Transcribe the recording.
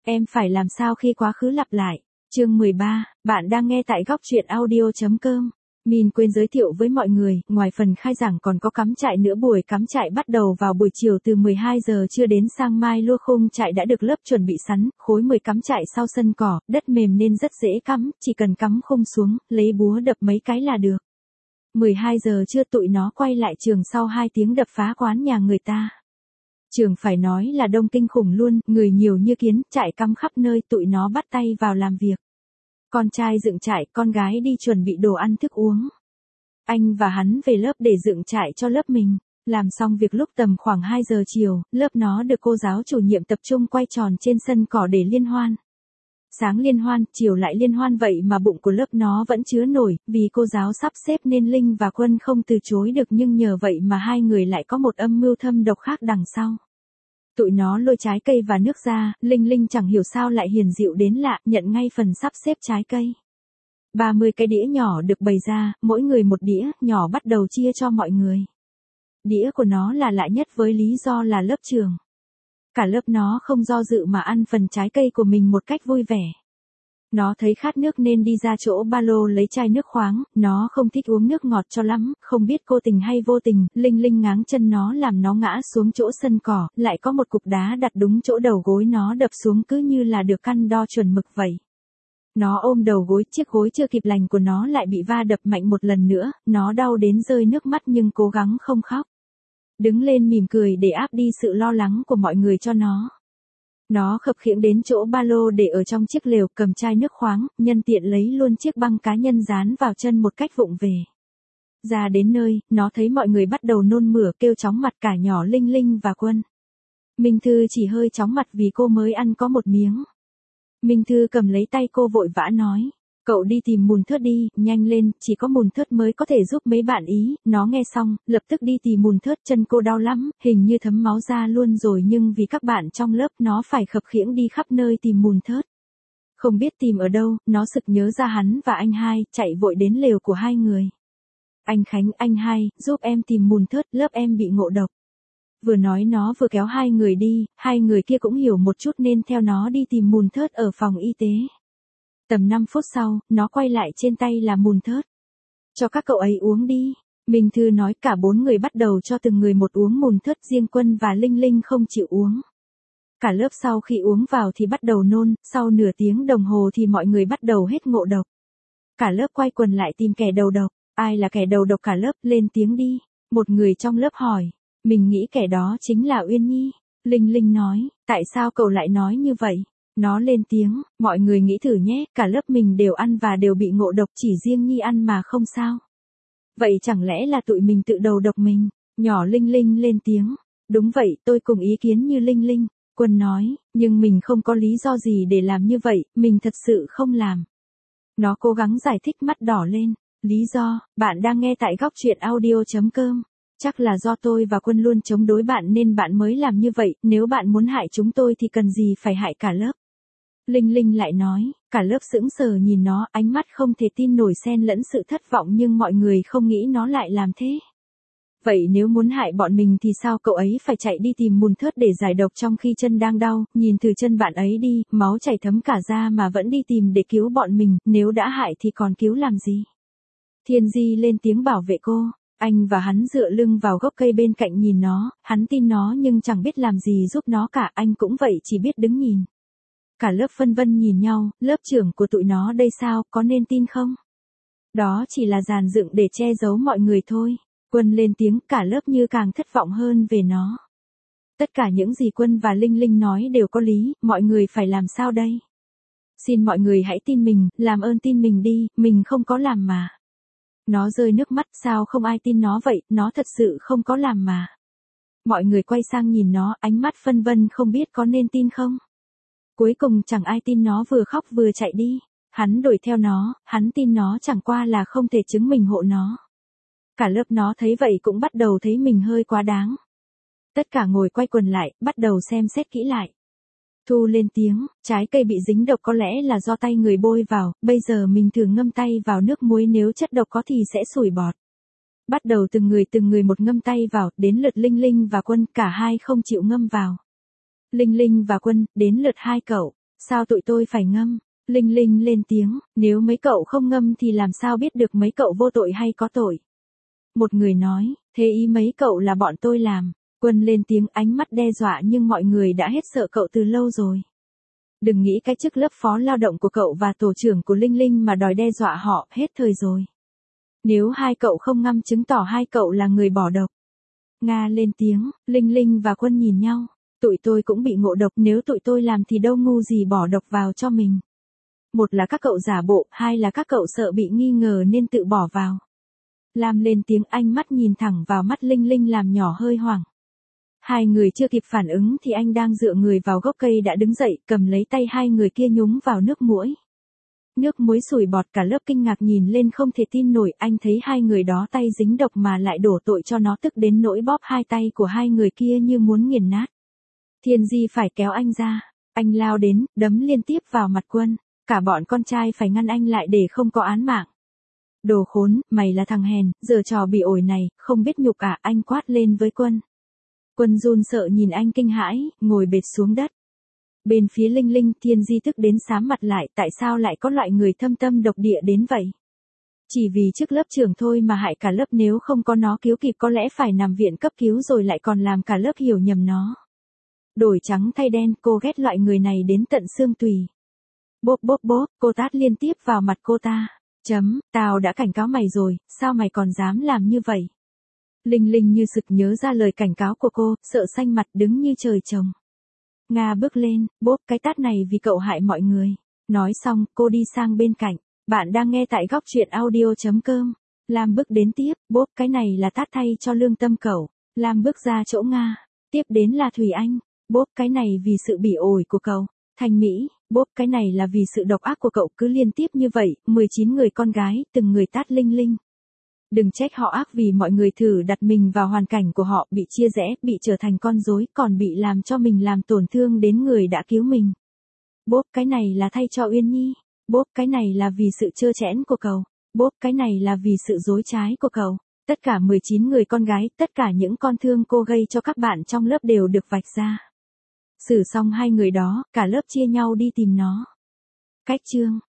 Em phải làm sao khi quá khứ lặp lại? Chương 13, bạn đang nghe tại góc truyện audio.com. Min quên giới thiệu với mọi người, ngoài phần khai giảng còn có cắm trại nữa. Buổi cắm trại bắt đầu vào buổi chiều từ 12 giờ trưa đến sang mai. Lua khung trại đã được lớp chuẩn bị sẵn, khối 10 cắm trại sau sân cỏ, đất mềm nên rất dễ cắm, chỉ cần cắm khung xuống, lấy búa đập mấy cái là được. 12 giờ trưa tụi nó quay lại trường sau 2 tiếng đập phá quán nhà người ta. Trường phải nói là đông kinh khủng luôn, người nhiều như kiến, trại cắm khắp nơi, tụi nó bắt tay vào làm việc. Con trai dựng trại, con gái đi chuẩn bị đồ ăn thức uống. Anh và hắn về lớp để dựng trại cho lớp mình. Làm xong việc lúc tầm khoảng 2 giờ chiều, lớp nó được cô giáo chủ nhiệm tập trung quay tròn trên sân cỏ để liên hoan. Sáng liên hoan, chiều lại liên hoan, vậy mà bụng của lớp nó vẫn chứa nổi, vì cô giáo sắp xếp nên Linh và Quân không từ chối được, nhưng nhờ vậy mà hai người lại có một âm mưu thâm độc khác đằng sau. Tụi nó lôi trái cây và nước ra, Linh chẳng hiểu sao lại hiền dịu đến lạ, nhận ngay phần sắp xếp trái cây. 30 cái đĩa nhỏ được bày ra, mỗi người một đĩa nhỏ bắt đầu chia cho mọi người. Đĩa của nó là lạ nhất với lý do là lớp trường. Cả lớp nó không do dự mà ăn phần trái cây của mình một cách vui vẻ. Nó thấy khát nước nên đi ra chỗ ba lô lấy chai nước khoáng, nó không thích uống nước ngọt cho lắm, không biết cố tình hay vô tình, Linh ngáng chân nó làm nó ngã xuống chỗ sân cỏ, lại có một cục đá đặt đúng chỗ đầu gối nó đập xuống cứ như là được căn đo chuẩn mực vậy. Nó ôm đầu gối, chiếc gối chưa kịp lành của nó lại bị va đập mạnh một lần nữa, nó đau đến rơi nước mắt nhưng cố gắng không khóc. Đứng lên mỉm cười để áp đi sự lo lắng của mọi người cho nó. Nó khập khiễng đến chỗ ba lô để ở trong chiếc lều, cầm chai nước khoáng, nhân tiện lấy luôn chiếc băng cá nhân dán vào chân một cách vụng về. Ra đến nơi, nó thấy mọi người bắt đầu nôn mửa kêu chóng mặt, cả nhỏ Linh và Quân. Minh Thư chỉ hơi chóng mặt vì cô mới ăn có một miếng. Minh Thư cầm lấy tay cô vội vã nói. Cậu đi tìm mùn thớt đi, nhanh lên, chỉ có mùn thớt mới có thể giúp mấy bạn ý. Nó nghe xong, lập tức đi tìm mùn thớt, chân cô đau lắm, hình như thấm máu ra luôn rồi, nhưng vì các bạn trong lớp nó phải khập khiễng đi khắp nơi tìm mùn thớt. Không biết tìm ở đâu, nó sực nhớ ra hắn và anh Hai, chạy vội đến lều của hai người. Anh Khánh, anh Hai, giúp em tìm mùn thớt, lớp em bị ngộ độc. Vừa nói nó vừa kéo hai người đi, hai người kia cũng hiểu một chút nên theo nó đi tìm mùn thớt ở phòng y tế. Tầm 5 phút sau, nó quay lại trên tay là mùn thớt. Cho các cậu ấy uống đi. Minh Thư nói. Cả 4 người bắt đầu cho từng người một uống mùn thớt, riêng Quân và Linh không chịu uống. Cả lớp sau khi uống vào thì bắt đầu nôn, sau nửa tiếng đồng hồ thì mọi người bắt đầu hết ngộ độc. Cả lớp quay quần lại tìm kẻ đầu độc. Ai là kẻ đầu độc? Cả lớp lên tiếng đi. Một người trong lớp hỏi. Mình nghĩ kẻ đó chính là Uyên Nhi. Linh nói. Tại sao cậu lại nói như vậy? Nó lên tiếng, mọi người nghĩ thử nhé, cả lớp mình đều ăn và đều bị ngộ độc, chỉ riêng Nhi ăn mà không sao. Vậy chẳng lẽ là tụi mình tự đầu độc mình? Nhỏ Linh lên tiếng. Đúng vậy, tôi cùng ý kiến như Linh. Quân nói, nhưng mình không có lý do gì để làm như vậy, mình thật sự không làm. Nó cố gắng giải thích, mắt đỏ lên. Lý do, bạn đang nghe tại góc truyện audio.com. Chắc là do tôi và Quân luôn chống đối bạn nên bạn mới làm như vậy, nếu bạn muốn hại chúng tôi thì cần gì phải hại cả lớp. Linh lại nói, cả lớp sững sờ nhìn nó, ánh mắt không thể tin nổi xen lẫn sự thất vọng, nhưng mọi người không nghĩ nó lại làm thế. Vậy nếu muốn hại bọn mình thì sao? Cậu ấy phải chạy đi tìm mùn thớt để giải độc trong khi chân đang đau, nhìn từ chân bạn ấy đi, máu chảy thấm cả da mà vẫn đi tìm để cứu bọn mình, nếu đã hại thì còn cứu làm gì? Thiên Di lên tiếng bảo vệ cô. Anh và hắn dựa lưng vào gốc cây bên cạnh nhìn nó, hắn tin nó nhưng chẳng biết làm gì giúp nó cả, anh cũng vậy, chỉ biết đứng nhìn. Cả lớp phân vân nhìn nhau, lớp trưởng của tụi nó đây sao, có nên tin không? Đó chỉ là dàn dựng để che giấu mọi người thôi. Quân lên tiếng, cả lớp như càng thất vọng hơn về nó. Tất cả những gì Quân và Linh nói đều có lý, mọi người phải làm sao đây? Xin mọi người hãy tin mình, làm ơn tin mình đi, mình không có làm mà. Nó rơi nước mắt, sao không ai tin nó vậy, nó thật sự không có làm mà. Mọi người quay sang nhìn nó, ánh mắt phân vân không biết có nên tin không. Cuối cùng chẳng ai tin nó, vừa khóc vừa chạy đi. Hắn đuổi theo nó, hắn tin nó chẳng qua là không thể chứng minh hộ nó. Cả lớp nó thấy vậy cũng bắt đầu thấy mình hơi quá đáng. Tất cả ngồi quay quần lại, bắt đầu xem xét kỹ lại. Thu lên tiếng, trái cây bị dính độc có lẽ là do tay người bôi vào, bây giờ mình thử ngâm tay vào nước muối, nếu chất độc có thì sẽ sủi bọt. Bắt đầu từng người một ngâm tay vào, đến lượt Linh và Quân, cả hai không chịu ngâm vào. Linh và Quân, đến lượt hai cậu. Sao tụi tôi phải ngâm? Linh Linh lên tiếng, nếu mấy cậu không ngâm thì làm sao biết được mấy cậu vô tội hay có tội. Một người nói, thế ý mấy cậu là bọn tôi làm. Quân lên tiếng ánh mắt đe dọa nhưng mọi người đã hết sợ cậu từ lâu rồi. Đừng nghĩ cái chức lớp phó lao động của cậu và tổ trưởng của Linh Linh mà đòi đe dọa họ, hết thời rồi. Nếu hai cậu không ngâm chứng tỏ hai cậu là người bỏ độc. Nga lên tiếng, Linh Linh và Quân nhìn nhau. Tụi tôi cũng bị ngộ độc, nếu tụi tôi làm thì đâu ngu gì bỏ độc vào cho mình. Một là các cậu giả bộ, hai là các cậu sợ bị nghi ngờ nên tự bỏ vào. Lam lên tiếng, anh mắt nhìn thẳng vào mắt Linh Linh làm nhỏ hơi hoảng. Hai người chưa kịp phản ứng thì anh đang dựa người vào gốc cây đã đứng dậy, cầm lấy tay hai người kia nhúng vào nước muối. Nước muối sủi bọt, cả lớp kinh ngạc nhìn lên không thể tin nổi, anh thấy hai người đó tay dính độc mà lại đổ tội cho nó, tức đến nỗi bóp hai tay của hai người kia như muốn nghiền nát. Thiên Di phải kéo anh ra, anh lao đến, đấm liên tiếp vào mặt Quân, cả bọn con trai phải ngăn anh lại để không có án mạng. Đồ khốn, mày là thằng hèn, giờ trò bị ổi này, không biết nhục à, anh quát lên với Quân. Quân run sợ nhìn anh kinh hãi, ngồi bệt xuống đất. Bên phía Linh Linh, Thiên Di tức đến xám mặt lại, tại sao lại có loại người thâm tâm độc địa đến vậy? Chỉ vì trước lớp trưởng thôi mà hại cả lớp, nếu không có nó cứu kịp có lẽ phải nằm viện cấp cứu rồi lại còn làm cả lớp hiểu nhầm nó. Đổi trắng thay đen, cô ghét loại người này đến tận xương tùy. Bốp bốp bốp, cô tát liên tiếp vào mặt cô ta. Tao đã cảnh cáo mày rồi, sao mày còn dám làm như vậy? Linh Linh như sực nhớ ra lời cảnh cáo của cô, sợ xanh mặt đứng như trời trồng. Nga bước lên, bốp cái tát này vì cậu hại mọi người. Nói xong, cô đi sang bên cạnh. Bạn đang nghe tại góc truyện audio.com. Lam bước đến tiếp, bốp cái này là tát thay cho lương tâm cậu. Lam bước ra chỗ Nga. Tiếp đến là Thùy Anh. Bốp cái này vì sự bỉ ổi của cậu. Thanh Mỹ, bốp cái này là vì sự độc ác của cậu, cứ liên tiếp như vậy, 19 người con gái, từng người tát Linh Linh. Đừng trách họ ác vì mọi người thử đặt mình vào hoàn cảnh của họ, bị chia rẽ, bị trở thành con rối, còn bị làm cho mình làm tổn thương đến người đã cứu mình. Bốp cái này là thay cho Uyên Nhi. Bốp cái này là vì sự trơ trẽn của cậu. Bốp cái này là vì sự dối trái của cậu. Tất cả 19 người con gái, tất cả những con thương cô gây cho các bạn trong lớp đều được vạch ra. Xử xong hai người đó, cả lớp chia nhau đi tìm nó. Cách chương